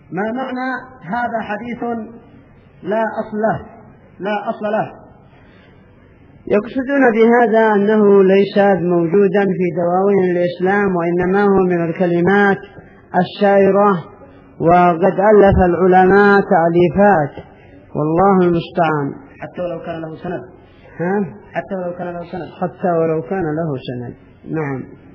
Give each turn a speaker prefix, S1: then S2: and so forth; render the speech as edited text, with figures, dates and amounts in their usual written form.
S1: ما معنى هذا حديث لا أصل له؟
S2: يقصدون بهذا أنه ليس موجودا في دواوين الإسلام، وإنما هو من الكلمات الشائرة، وقد ألف العلماء تأليفات، والله المستعان.
S1: حتى ولو كان له سند.
S2: حتى ولو كان له سند. نعم.